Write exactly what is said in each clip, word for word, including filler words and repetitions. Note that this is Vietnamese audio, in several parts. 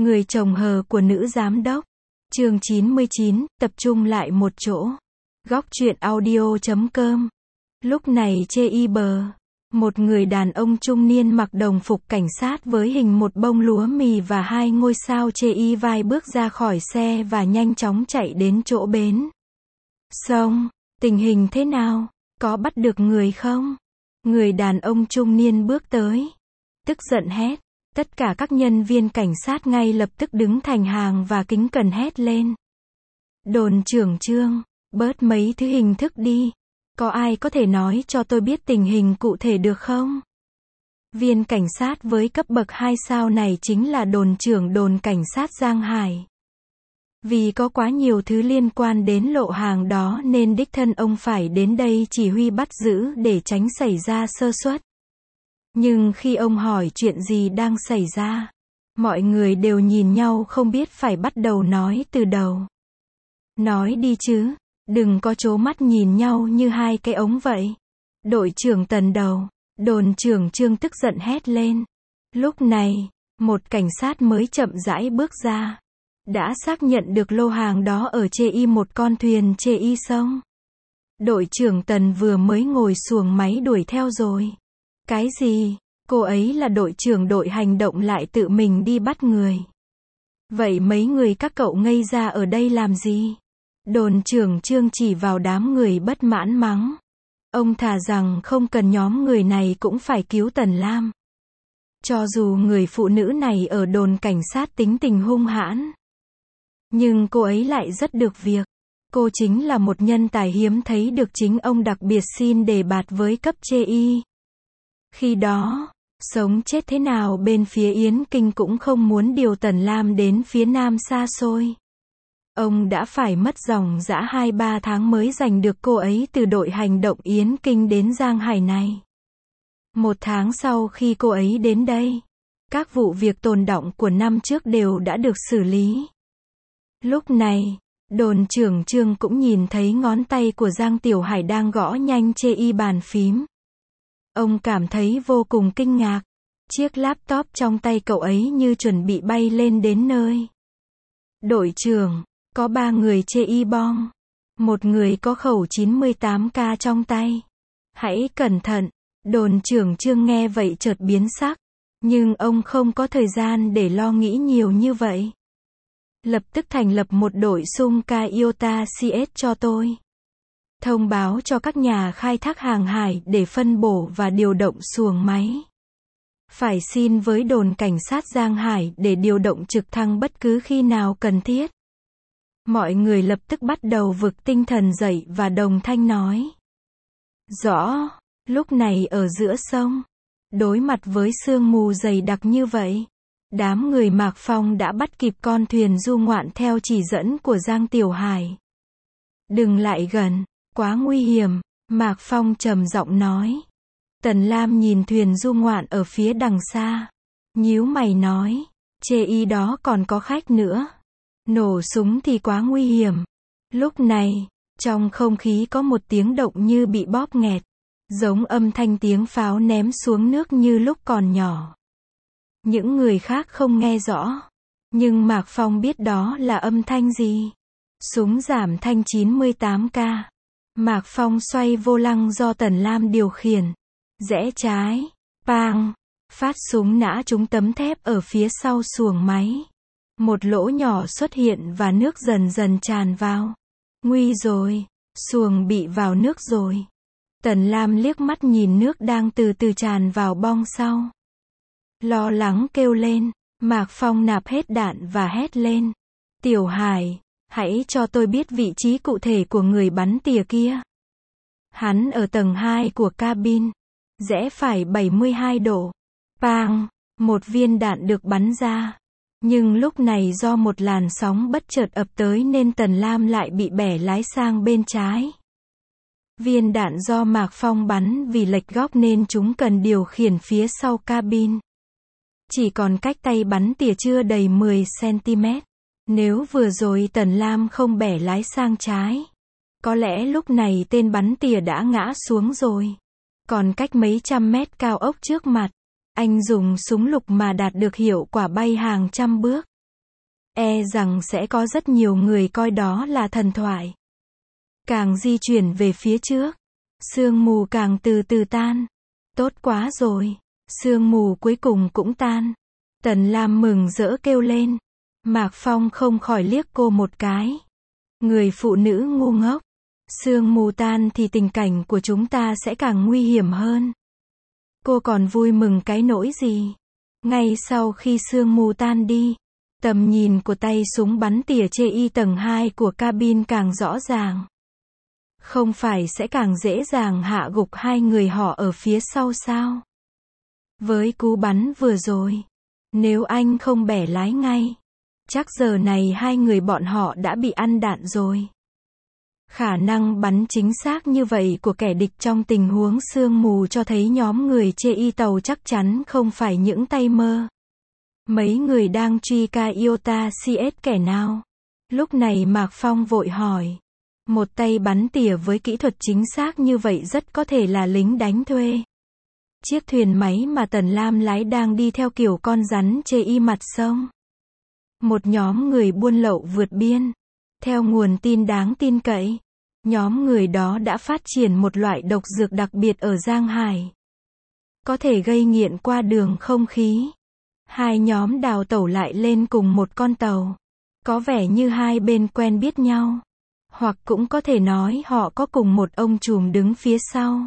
Người chồng hờ của nữ giám đốc. Chương chín mươi chín, tập trung lại một chỗ. Góc truyện audio chấm com. Lúc này chê y bờ, một người đàn ông trung niên mặc đồng phục cảnh sát với hình một bông lúa mì và hai ngôi sao chê y vai bước ra khỏi xe và nhanh chóng chạy đến chỗ bến. Xong, tình hình thế nào? Có bắt được người không? Người đàn ông trung niên bước tới. Tức giận hét. Tất cả các nhân viên cảnh sát ngay lập tức đứng thành hàng và kính cẩn hét lên. Đồn trưởng Trương, bớt mấy thứ hình thức đi. Có ai có thể nói cho tôi biết tình hình cụ thể được không? Viên cảnh sát với cấp bậc hai sao này chính là đồn trưởng đồn cảnh sát Giang Hải. Vì có quá nhiều thứ liên quan đến lộ hàng đó nên đích thân ông phải đến đây chỉ huy bắt giữ để tránh xảy ra sơ suất. Nhưng khi ông hỏi chuyện gì đang xảy ra, mọi người đều nhìn nhau không biết phải bắt đầu nói từ đầu. Nói đi chứ, đừng có trố mắt nhìn nhau như hai cái ống vậy. Đội trưởng Tần đầu, đồn trưởng Trương tức giận hét lên. Lúc này, một cảnh sát mới chậm rãi bước ra. Đã xác nhận được lô hàng đó ở chê y một con thuyền chê y sông. Đội trưởng Tần vừa mới ngồi xuồng máy đuổi theo rồi. Cái gì? Cô ấy là đội trưởng đội hành động lại tự mình đi bắt người. Vậy mấy người các cậu ngây ra ở đây làm gì? Đồn trưởng Trương chỉ vào đám người bất mãn mắng. Ông thà rằng không cần nhóm người này cũng phải cứu Tần Lam. Cho dù người phụ nữ này ở đồn cảnh sát tính tình hung hãn, nhưng cô ấy lại rất được việc. Cô chính là một nhân tài hiếm thấy được chính ông đặc biệt xin đề bạt với cấp chê y. Khi đó, sống chết thế nào bên phía Yến Kinh cũng không muốn điều Tần Lam đến phía nam xa xôi. Ông đã phải mất dòng dã hai ba tháng mới giành được cô ấy từ đội hành động Yến Kinh đến Giang Hải này. Một tháng sau khi cô ấy đến đây, các vụ việc tồn đọng của năm trước đều đã được xử lý. Lúc này, đồn trưởng Trương cũng nhìn thấy ngón tay của Giang Tiểu Hải đang gõ nhanh chê y bàn phím. Ông cảm thấy vô cùng kinh ngạc. Chiếc laptop trong tay cậu ấy như chuẩn bị bay lên đến nơi. Đội trưởng, có ba người chê y bom. Một người có khẩu chín mươi tám ca trong tay. Hãy cẩn thận. Đồn trưởng Trương nghe vậy chợt biến sắc. Nhưng ông không có thời gian để lo nghĩ nhiều như vậy. Lập tức thành lập một đội xung ca Iota xê ét cho tôi. Thông báo cho các nhà khai thác hàng hải để phân bổ và điều động xuồng máy. Phải xin với đồn cảnh sát Giang Hải để điều động trực thăng bất cứ khi nào cần thiết. Mọi người lập tức bắt đầu vực tinh thần dậy và đồng thanh nói. Rõ, lúc này ở giữa sông, đối mặt với sương mù dày đặc như vậy, đám người Mạc Phong đã bắt kịp con thuyền du ngoạn theo chỉ dẫn của Giang Tiểu Hải. Đừng lại gần. Quá nguy hiểm, Mạc Phong trầm giọng nói. Tần Lam nhìn thuyền du ngoạn ở phía đằng xa. Nhíu mày nói, chê y đó còn có khách nữa. Nổ súng thì quá nguy hiểm. Lúc này, trong không khí có một tiếng động như bị bóp nghẹt. Giống âm thanh tiếng pháo ném xuống nước như lúc còn nhỏ. Những người khác không nghe rõ. Nhưng Mạc Phong biết đó là âm thanh gì. Súng giảm thanh chín mươi tám ca. Mạc Phong xoay vô lăng do Tần Lam điều khiển. Rẽ trái. Pang. Phát súng nã trúng tấm thép ở phía sau xuồng máy. Một lỗ nhỏ xuất hiện và nước dần dần tràn vào. Nguy rồi. Xuồng bị vào nước rồi. Tần Lam liếc mắt nhìn nước đang từ từ tràn vào bong sau. Lo lắng kêu lên. Mạc Phong nạp hết đạn và hét lên. Tiểu Hải, hãy cho tôi biết vị trí cụ thể của người bắn tỉa kia. Hắn ở tầng hai của cabin. Rẽ phải bảy mươi hai độ. Pang! Một viên đạn được bắn ra. Nhưng lúc này do một làn sóng bất chợt ập tới nên Tần Lam lại bị bẻ lái sang bên trái. Viên đạn do Mạc Phong bắn vì lệch góc nên chúng cần điều khiển phía sau cabin. Chỉ còn cách tay bắn tỉa chưa đầy mười xăng-ti-mét. Nếu vừa rồi Tần Lam không bẻ lái sang trái, có lẽ lúc này tên bắn tỉa đã ngã xuống rồi. Còn cách mấy trăm mét cao ốc trước mặt, anh dùng súng lục mà đạt được hiệu quả bay hàng trăm bước. e rằng sẽ có rất nhiều người coi đó là thần thoại. Càng di chuyển về phía trước, sương mù càng từ từ tan. Tốt quá rồi, sương mù cuối cùng cũng tan. Tần Lam mừng rỡ kêu lên. Mạc Phong không khỏi liếc cô một cái. Người phụ nữ ngu ngốc. Sương mù tan thì tình cảnh của chúng ta sẽ càng nguy hiểm hơn. Cô còn vui mừng cái nỗi gì? Ngay sau khi sương mù tan đi, tầm nhìn của tay súng bắn tỉa chê y tầng hai của cabin càng rõ ràng. Không phải sẽ càng dễ dàng hạ gục hai người họ ở phía sau sao? Với cú bắn vừa rồi, nếu anh không bẻ lái ngay, chắc giờ này hai người bọn họ đã bị ăn đạn rồi. Khả năng bắn chính xác như vậy của kẻ địch trong tình huống sương mù cho thấy nhóm người chê y tàu chắc chắn không phải những tay mơ. Mấy người đang truy ca Iota xê ét kẻ nào? Lúc này Mạc Phong vội hỏi. Một tay bắn tỉa với kỹ thuật chính xác như vậy rất có thể là lính đánh thuê. Chiếc thuyền máy mà Tần Lam lái đang đi theo kiểu con rắn chê y mặt sông. Một nhóm người buôn lậu vượt biên. Theo nguồn tin đáng tin cậy, nhóm người đó đã phát triển một loại độc dược đặc biệt ở Giang Hải. Có thể gây nghiện qua đường không khí. Hai nhóm đào tẩu lại lên cùng một con tàu. Có vẻ như hai bên quen biết nhau. Hoặc cũng có thể nói họ có cùng một ông trùm đứng phía sau.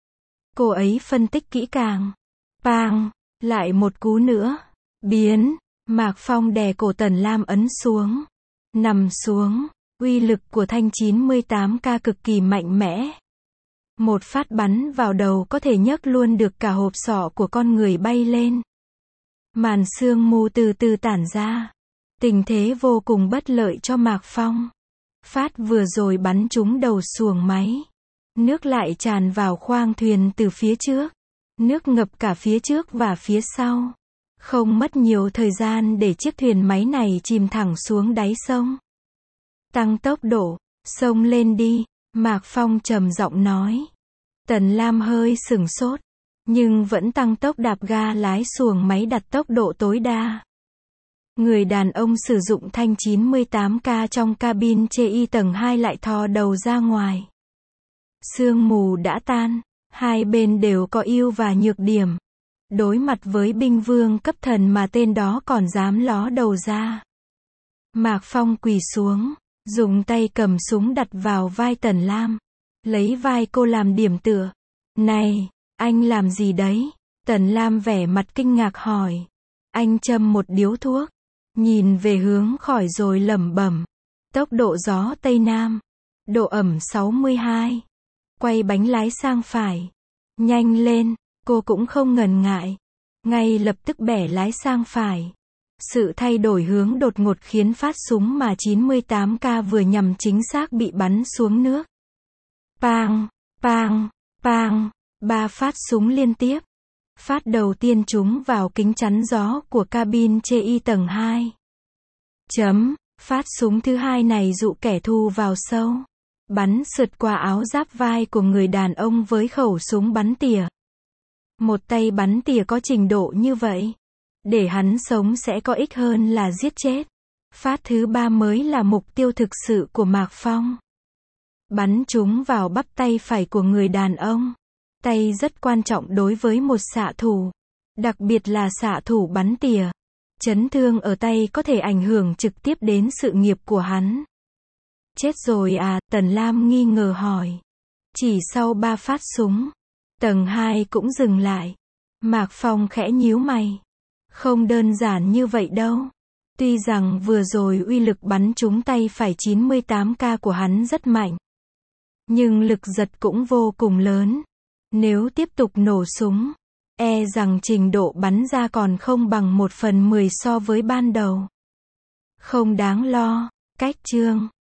Cô ấy phân tích kỹ càng. Pang, lại một cú nữa. Biến, Mạc Phong đè cổ Tần Lam ấn xuống. Nằm xuống, uy lực của thanh chín mươi tám ca cực kỳ mạnh mẽ. Một phát bắn vào đầu có thể nhấc luôn được cả hộp sọ của con người bay lên. Màn sương mù từ từ tản ra. Tình thế vô cùng bất lợi cho Mạc Phong. Phát vừa rồi bắn trúng đầu xuồng máy. Nước lại tràn vào khoang thuyền từ phía trước. Nước ngập cả phía trước và phía sau. Không mất nhiều thời gian để chiếc thuyền máy này chìm thẳng xuống đáy sông. Tăng tốc độ, xông lên đi, Mạc Phong trầm giọng nói. Tần Lam hơi sửng sốt, nhưng vẫn tăng tốc đạp ga lái xuồng máy đặt tốc độ tối đa. Người đàn ông sử dụng thanh chín mươi tám ca trong cabin chê y tầng hai lại thò đầu ra ngoài. Sương mù đã tan, hai bên đều có ưu và nhược điểm. Đối mặt với binh vương cấp thần mà tên đó còn dám ló đầu ra. Mạc Phong quỳ xuống, dùng tay cầm súng đặt vào vai Tần Lam. Lấy vai cô làm điểm tựa. Này, anh làm gì đấy? Tần Lam vẻ mặt kinh ngạc hỏi. Anh châm một điếu thuốc. Nhìn về hướng khỏi rồi lẩm bẩm. Tốc độ gió Tây Nam. Độ ẩm sáu mươi hai. Quay bánh lái sang phải. Nhanh lên, cô cũng không ngần ngại. Ngay lập tức bẻ lái sang phải. Sự thay đổi hướng đột ngột khiến phát súng mà chín mươi tám ca vừa nhằm chính xác bị bắn xuống nước. Pang, pang, pang, ba phát súng liên tiếp. Phát đầu tiên trúng vào kính chắn gió của cabin chê y tầng hai. Chấm, phát súng thứ hai này dụ kẻ thù vào sâu. Bắn sượt qua áo giáp vai của người đàn ông với khẩu súng bắn tỉa. Một tay bắn tỉa có trình độ như vậy. Để hắn sống sẽ có ích hơn là giết chết. Phát thứ ba mới là mục tiêu thực sự của Mạc Phong. Bắn trúng vào bắp tay phải của người đàn ông. Tay rất quan trọng đối với một xạ thủ. Đặc biệt là xạ thủ bắn tỉa. Chấn thương ở tay có thể ảnh hưởng trực tiếp đến sự nghiệp của hắn. Chết rồi à? Tần Lam nghi ngờ hỏi. Chỉ sau ba phát súng, tầng hai cũng dừng lại. Mạc Phong khẽ nhíu mày. Không đơn giản như vậy đâu. Tuy rằng vừa rồi uy lực bắn trúng tay phải chín mươi tám ca của hắn rất mạnh. Nhưng lực giật cũng vô cùng lớn. Nếu tiếp tục nổ súng, e rằng trình độ bắn ra còn không bằng một phần mười so với ban đầu. Không đáng lo. Cách chương